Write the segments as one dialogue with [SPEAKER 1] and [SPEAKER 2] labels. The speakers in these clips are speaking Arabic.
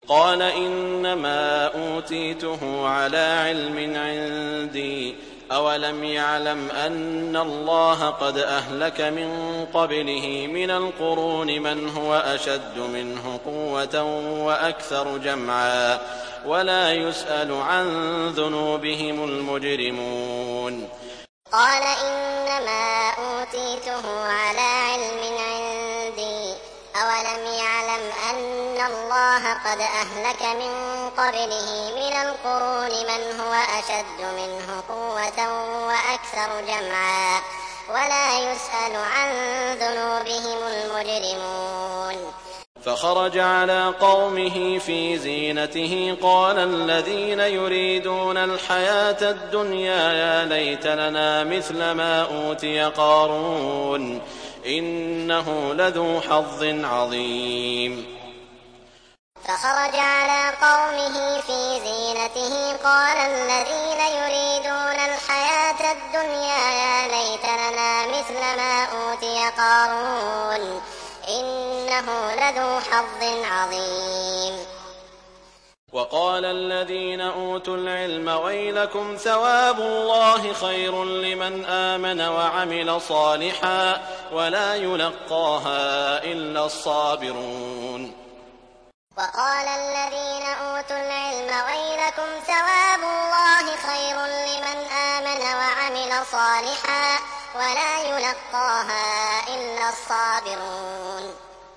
[SPEAKER 1] قال إنما أوتيته على علم عندي أولم يعلم أن الله قد أهلك من قبله من القرون من هو أشد منه قوة وأكثر جمعا ولا يسأل عن ذنوبهم المجرمون.
[SPEAKER 2] قال إنما أوتيته على علم عندي أولم يعلم أن الله قد أهلك من قبله من القرون من هو أشد منه قوة وأكثر جمعا ولا يسأل عن ذنوبهم المجرمون.
[SPEAKER 1] فخرج على قومه في زينته قال الذين يريدون الحياة الدنيا يا ليت لنا مثل ما أوتي قارون إنه لذو حظ عظيم.
[SPEAKER 2] فخرج على قومه في زينته قال الذين يريدون الحياة الدنيا يا ليت لنا مثل ما أوتي قارون إنه لذو حظ عظيم.
[SPEAKER 1] وقال الذين أوتوا العلم ويلكم ثواب الله خير لمن آمن وعمل صالحا ولا يلقاها إلا الصابرون.
[SPEAKER 2] وقال الذين أوتوا العلم ويلكم ثواب الله خير لمن آمن وعمل صالحا ولا يلقاها إلا الصابرون.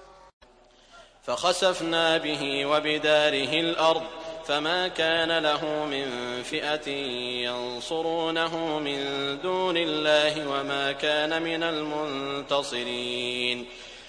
[SPEAKER 1] فخسفنا به وبداره الأرض فما كان له من فئة ينصرونه من دون الله وما كان من المنتصرين.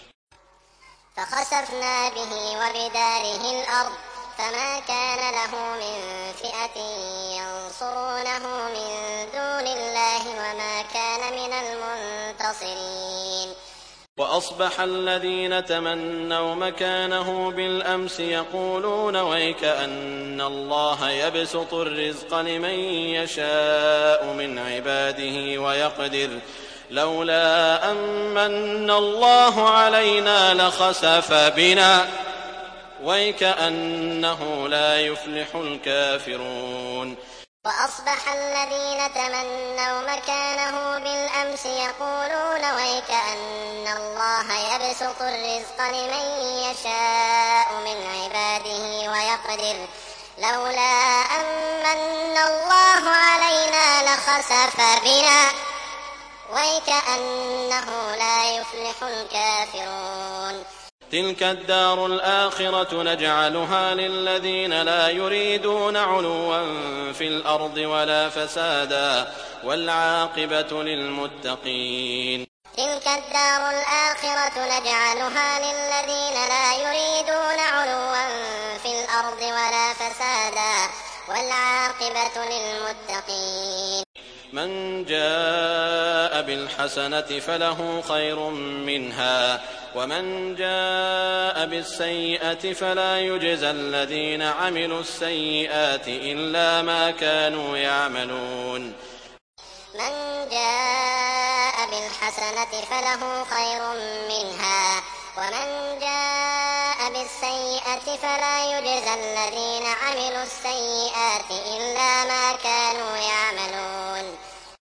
[SPEAKER 2] فخسفنا به وبداره الأرض فما كان له من فئة ينصرونه من دون الله وما كان من المنتصرين.
[SPEAKER 1] وأصبح الذين تمنوا مكانه بالأمس يقولون ويك أن الله يبسط الرزق لمن يشاء من عباده ويقدر لولا أمن الله علينا لخسف بنا ويك أنه لا يفلح الكافرون.
[SPEAKER 2] وأصبح الذين تمنوا مكانه بالأمس يقولون ويك أن الله يبسط الرزق لمن يشاء من عباده ويقدر لولا أمن الله علينا لخسف بنا ويك أنه لا يفلح الكافرون.
[SPEAKER 1] تلك الدار الآخرة نجعلها للذين لا يريدون علوا في الأرض ولا فسادا والعاقبة للمتقين.
[SPEAKER 2] تلك الدار الآخرة نجعلها للذين لا يريدون علوا في الأرض ولا فسادا والعاقبة للمتقين.
[SPEAKER 1] من جاء بالحسنة فله خير منها ومن جاء بالسيئة فلا يجزى الذين عملوا السيئات إلا ما كانوا يعملون.
[SPEAKER 2] من جاء بالحسنة فله خير منها ومن جاء بالسيئة فلا يجزى الذين عملوا السيئات إلا ما كانوا يعملون.